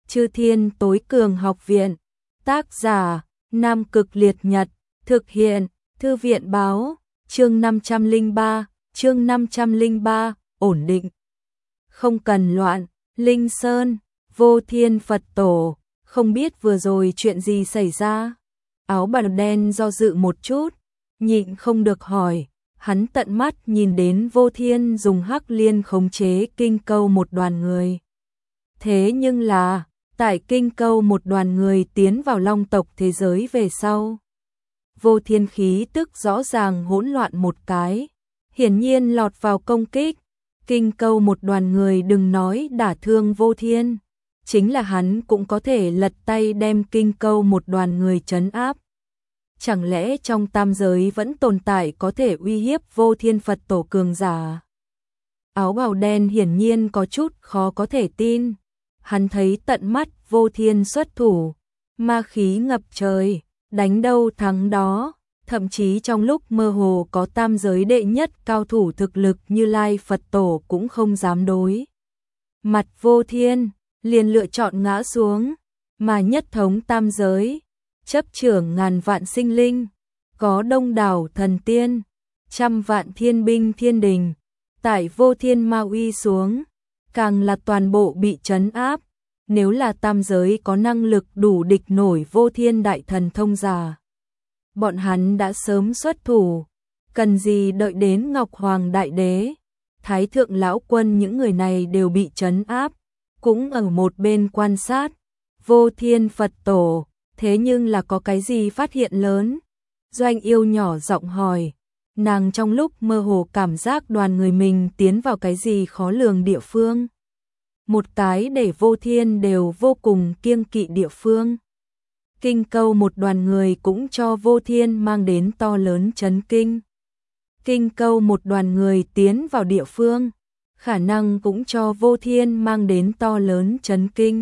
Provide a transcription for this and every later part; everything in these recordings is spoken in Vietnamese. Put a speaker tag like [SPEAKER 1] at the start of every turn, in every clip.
[SPEAKER 1] Chư Thiên Tối Cường Học Viện. Tác giả: Nam Cực Liệt Nhật. Thực hiện: Thư viện báo. Chương 503, ổn định. Không cần loạn. Linh Sơn, Vô Thiên Phật Tổ. Không biết vừa rồi chuyện gì xảy ra. Áo bào đen do dự một chút, nhịn không được hỏi. Hắn tận mắt nhìn đến Vô Thiên dùng hắc liên khống chế kinh câu một đoàn người. Thế nhưng là, tại kinh câu một đoàn người tiến vào Long tộc thế giới về sau, Vô Thiên khí tức rõ ràng hỗn loạn một cái, hiển nhiên lọt vào công kích. Kinh câu một đoàn người đừng nói đả thương Vô Thiên, chính là hắn cũng có thể lật tay đem kinh câu một đoàn người trấn áp. Chẳng lẽ trong tam giới vẫn tồn tại có thể uy hiếp Vô Thiên Phật Tổ cường giả? Áo bào đen hiển nhiên có chút khó có thể tin. Hắn thấy tận mắt Vô Thiên xuất thủ, ma khí ngập trời, đánh đâu thắng đó, thậm chí trong lúc mơ hồ có tam giới đệ nhất cao thủ thực lực Như Lai Phật Tổ cũng không dám đối mặt Vô Thiên, liền lựa chọn ngã xuống, mà nhất thống tam giới, chấp trưởng ngàn vạn sinh linh, có đông đảo thần tiên, trăm vạn thiên binh thiên đình, tại Vô Thiên ma uy xuống, càng là toàn bộ bị trấn áp. Nếu là tam giới có năng lực đủ địch nổi Vô Thiên đại thần thông giả, bọn hắn đã sớm xuất thủ, cần gì đợi đến Ngọc Hoàng Đại Đế, Thái Thượng Lão Quân những người này đều bị trấn áp, cũng ở một bên quan sát. Vô Thiên Phật Tổ, thế nhưng là có cái gì phát hiện lớn? Doanh Yêu nhỏ giọng hỏi, nàng trong lúc mơ hồ cảm giác đoàn người mình tiến vào cái gì khó lường địa phương. Một cái để Vô Thiên đều vô cùng kiêng kỵ địa phương. Kinh câu một đoàn người cũng cho Vô Thiên mang đến to lớn chấn kinh. Kinh câu một đoàn người tiến vào địa phương, khả năng cũng cho Vô Thiên mang đến to lớn chấn kinh.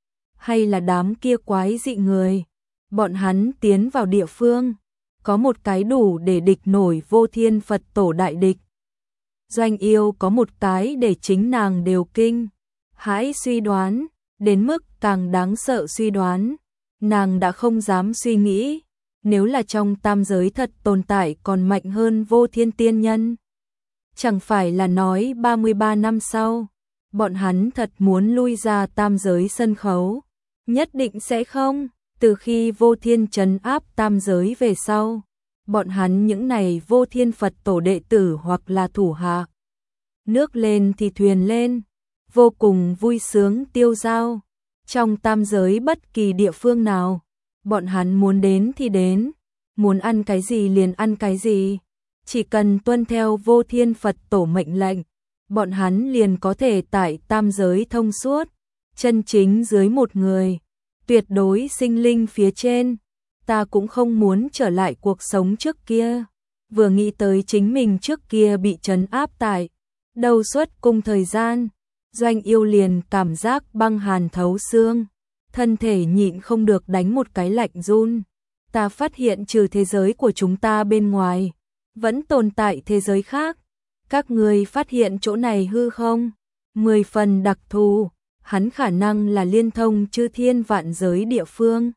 [SPEAKER 1] Hay là đám kia quái dị người, bọn hắn tiến vào địa phương, có một cái đủ để địch nổi Vô Thiên Phật Tổ đại địch. Doanh Yêu có một cái để chính nàng đều kinh hãi suy đoán, đến mức càng đáng sợ suy đoán, nàng đã không dám suy nghĩ, nếu là trong tam giới thật tồn tại còn mạnh hơn Vô Thiên tiên nhân. Chẳng phải là nói 33 năm sau, bọn hắn thật muốn lui ra tam giới sân khấu, nhất định sẽ không, từ khi Vô Thiên trấn áp tam giới về sau, bọn hắn những này Vô Thiên Phật Tổ đệ tử hoặc là thủ hạ. Nước lên thì thuyền lên, vô cùng vui sướng tiêu dao. Trong tam giới bất kỳ địa phương nào, bọn hắn muốn đến thì đến, muốn ăn cái gì liền ăn cái gì. Chỉ cần tuân theo Vô Thiên Phật Tổ mệnh lệnh, bọn hắn liền có thể tại tam giới thông suốt, chân chính dưới một người, tuyệt đối sinh linh phía trên. Ta cũng không muốn trở lại cuộc sống trước kia. Vừa nghĩ tới chính mình trước kia bị trấn áp tại đầu xuất cung thời gian, Doanh Yêu liền cảm giác băng hàn thấu xương, thân thể nhịn không được đánh một cái lạnh run. Ta phát hiện trừ thế giới của chúng ta bên ngoài, vẫn tồn tại thế giới khác. Các người phát hiện chỗ này hư không? 10 phần đặc thù, hắn khả năng là liên thông chư thiên vạn giới địa phương.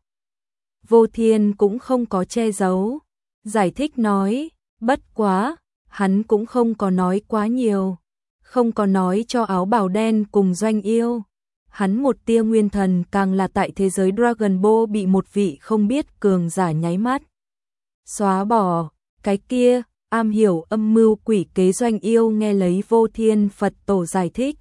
[SPEAKER 1] Vô Thiên cũng không có che giấu, giải thích nói, bất quá, hắn cũng không có nói quá nhiều. Không có nói cho áo bào đen cùng Doanh Yêu. Hắn một tia nguyên thần càng là tại thế giới Dragon Ball bị một vị không biết cường giả nháy mắt xóa bỏ. Cái kia, am hiểu âm mưu quỷ kế Doanh Yêu nghe lấy Vô Thiên Phật Tổ giải thích.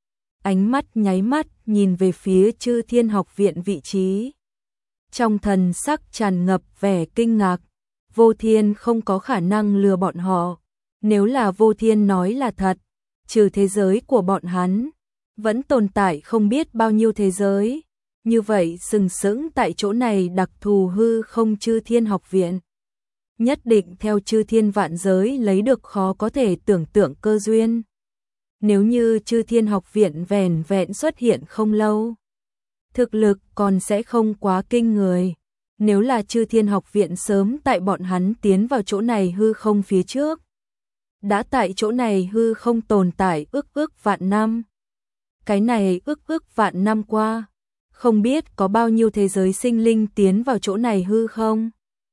[SPEAKER 1] Ánh mắt nháy mắt nhìn về phía Chư Thiên Học Viện vị trí. Trong thần sắc tràn ngập vẻ kinh ngạc. Vô Thiên không có khả năng lừa bọn họ. Nếu là Vô Thiên nói là thật, trừ thế giới của bọn hắn, vẫn tồn tại không biết bao nhiêu thế giới. Như vậy sừng sững tại chỗ này đặc thù hư không Chư Thiên Học Viện, nhất định theo chư thiên vạn giới lấy được khó có thể tưởng tượng cơ duyên. Nếu như Chư Thiên Học Viện vẻn vẹn xuất hiện không lâu, thực lực còn sẽ không quá kinh người. Nếu là Chư Thiên Học Viện sớm tại bọn hắn tiến vào chỗ này hư không phía trước, đã tại chỗ này hư không tồn tại ước vạn năm. Cái này ước vạn năm qua, không biết có bao nhiêu thế giới sinh linh tiến vào chỗ này hư không?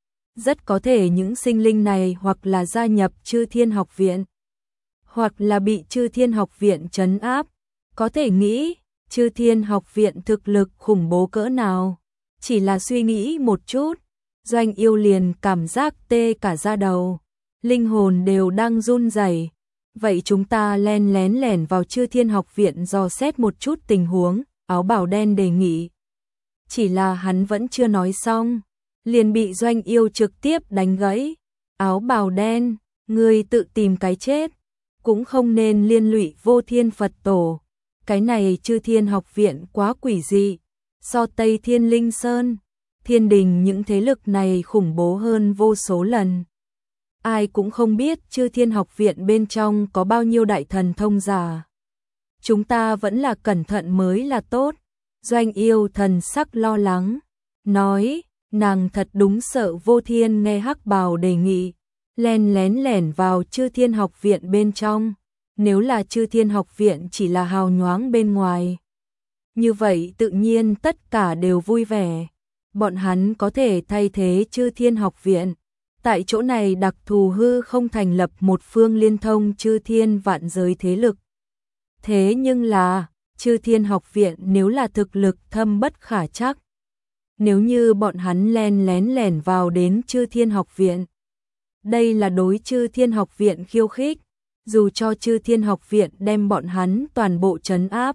[SPEAKER 1] Rất có thể những sinh linh này hoặc là gia nhập Chư Thiên Học Viện, hoặc là bị Chư Thiên Học Viện trấn áp. Có thể nghĩ, Chư Thiên Học Viện thực lực khủng bố cỡ nào. Chỉ là suy nghĩ một chút, Doanh Yêu liền cảm giác tê cả da đầu, linh hồn đều đang run rẩy. Vậy chúng ta len lén lẻn vào Chư Thiên Học Viện dò xét một chút tình huống, áo bào đen đề nghị. Chỉ là hắn vẫn chưa nói xong, liền bị Doanh Yêu trực tiếp đánh gãy. Áo bào đen, ngươi tự tìm cái chết, cũng không nên liên lụy Vô Thiên Phật Tổ. Cái này Chư Thiên Học Viện quá quỷ dị, so Tây Thiên Linh Sơn, Thiên Đình những thế lực này khủng bố hơn vô số lần. Ai cũng không biết Chư Thiên Học Viện bên trong có bao nhiêu đại thần thông giả. Chúng ta vẫn là cẩn thận mới là tốt. Doanh Yêu thần sắc lo lắng, nói, nàng thật đúng sợ Vô Thiên nghe Hắc Bào đề nghị, len lén lẻn vào Chư Thiên Học Viện bên trong. Nếu là Chư Thiên Học Viện chỉ là hào nhoáng bên ngoài, như vậy tự nhiên tất cả đều vui vẻ. Bọn hắn có thể thay thế Chư Thiên Học Viện. Tại chỗ này đặc thù hư không thành lập một phương liên thông Chư Thiên vạn giới thế lực. Thế nhưng là, Chư Thiên Học Viện nếu là thực lực thâm bất khả trắc. Nếu như bọn hắn len lén lẻn vào đến Chư Thiên Học Viện, đây là đối Chư Thiên Học Viện khiêu khích. Dù cho Chư Thiên Học Viện đem bọn hắn toàn bộ trấn áp,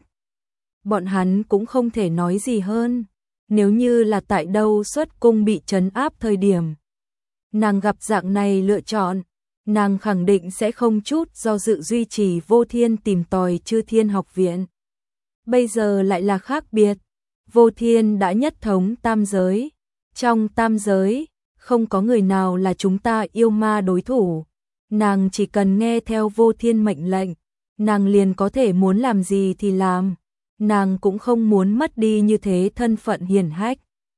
[SPEAKER 1] bọn hắn cũng không thể nói gì hơn. Nếu như là tại đâu xuất cung bị trấn áp thời điểm, nàng gặp dạng này lựa chọn, nàng khẳng định sẽ không chút do dự duy trì Vô Thiên tìm tòi Chư Thiên Học Viện. Bây giờ lại là khác biệt, Vô Thiên đã nhất thống tam giới. Trong tam giới, không có người nào là chúng ta yêu ma đối thủ. Nàng chỉ cần nghe theo Vô Thiên mệnh lệnh, nàng liền có thể muốn làm gì thì làm. Nàng cũng không muốn mất đi như thế thân phận hiển hách.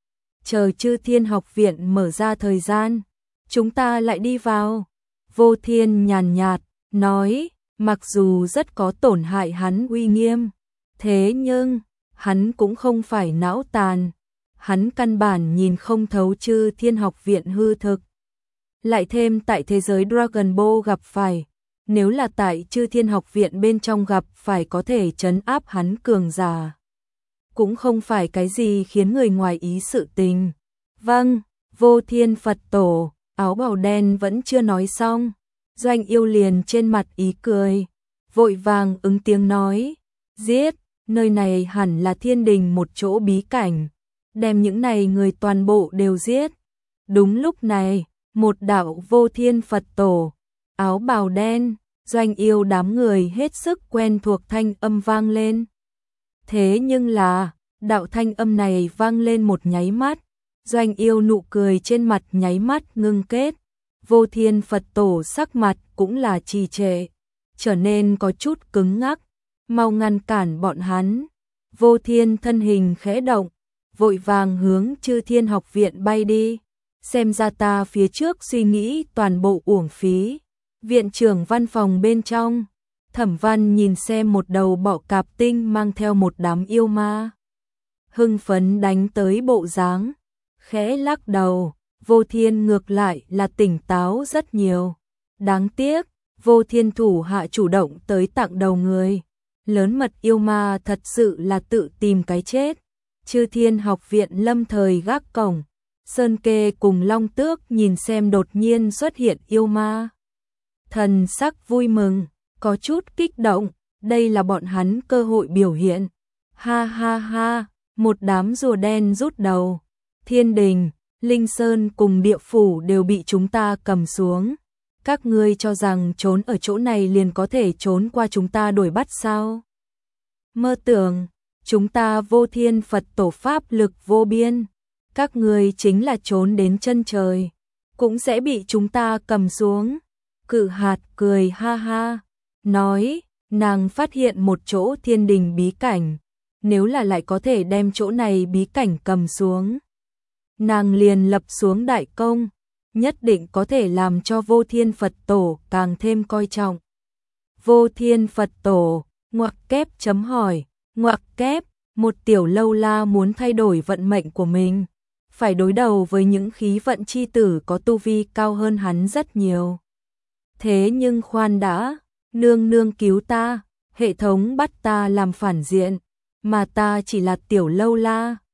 [SPEAKER 1] Chờ Chư Thiên Học Viện mở ra thời gian, chúng ta lại đi vào. Vô Thiên nhàn nhạt, nói, mặc dù rất có tổn hại hắn uy nghiêm, thế nhưng, hắn cũng không phải não tàn. Hắn căn bản nhìn không thấu Chư Thiên Học Viện hư thực. Lại thêm tại thế giới Dragon Ball gặp phải, nếu là tại Chư Thiên Học Viện bên trong gặp phải có thể trấn áp hắn cường giả, cũng không phải cái gì khiến người ngoài ý sự tình. Vâng, Vô Thiên Phật Tổ, áo bào đen vẫn chưa nói xong, Doanh Yêu liền trên mặt ý cười, vội vàng ứng tiếng nói, giết, nơi này hẳn là thiên đình một chỗ bí cảnh, đem những này người toàn bộ đều giết. Đúng lúc này, một đạo Vô Thiên Phật Tổ, áo bào đen, Doanh Yêu đám người hết sức quen thuộc thanh âm vang lên. Thế nhưng là, đạo thanh âm này vang lên một nháy mắt, Doanh Yêu nụ cười trên mặt nháy mắt ngưng kết. Vô Thiên Phật Tổ sắc mặt cũng là trì trệ, trở nên có chút cứng ngắc, mau ngăn cản bọn hắn. Vô Thiên thân hình khẽ động, vội vàng hướng Chư Thiên Học Viện bay đi. Xem ra ta phía trước suy nghĩ toàn bộ uổng phí. Viện trưởng văn phòng bên trong, Thẩm Văn nhìn xem một đầu bọ cạp tinh mang theo một đám yêu ma, hưng phấn đánh tới bộ dáng, khẽ lắc đầu. Vô Thiên ngược lại là tỉnh táo rất nhiều. Đáng tiếc, Vô Thiên thủ hạ chủ động tới tặng đầu người. Lớn mật yêu ma thật sự là tự tìm cái chết. Chư Thiên Học Viện lâm thời gác cổng. Sơn Kê cùng Long Tước nhìn xem đột nhiên xuất hiện yêu ma. Thần sắc vui mừng, có chút kích động, đây là bọn hắn cơ hội biểu hiện. Ha ha ha, một đám rùa đen rút đầu. Thiên Đình, Linh Sơn cùng địa phủ đều bị chúng ta cầm xuống. Các ngươi cho rằng trốn ở chỗ này liền có thể trốn qua chúng ta đuổi bắt sao? Mơ tưởng, chúng ta Vô Thiên Phật Tổ pháp lực vô biên. Các ngươi chính là trốn đến chân trời, cũng sẽ bị chúng ta cầm xuống. Cự Hạt cười ha ha, nói, nàng phát hiện một chỗ thiên đình bí cảnh. Nếu là lại có thể đem chỗ này bí cảnh cầm xuống, nàng liền lập xuống đại công, nhất định có thể làm cho Vô Thiên Phật Tổ càng thêm coi trọng. Vô Thiên Phật Tổ, ngoặc kép chấm hỏi, ngoặc kép, Một tiểu lâu la muốn thay đổi vận mệnh của mình, phải đối đầu với những khí vận chi tử có tu vi cao hơn hắn rất nhiều. Thế nhưng khoan đã, nương nương cứu ta, hệ thống bắt ta làm phản diện, mà ta chỉ là tiểu lâu la,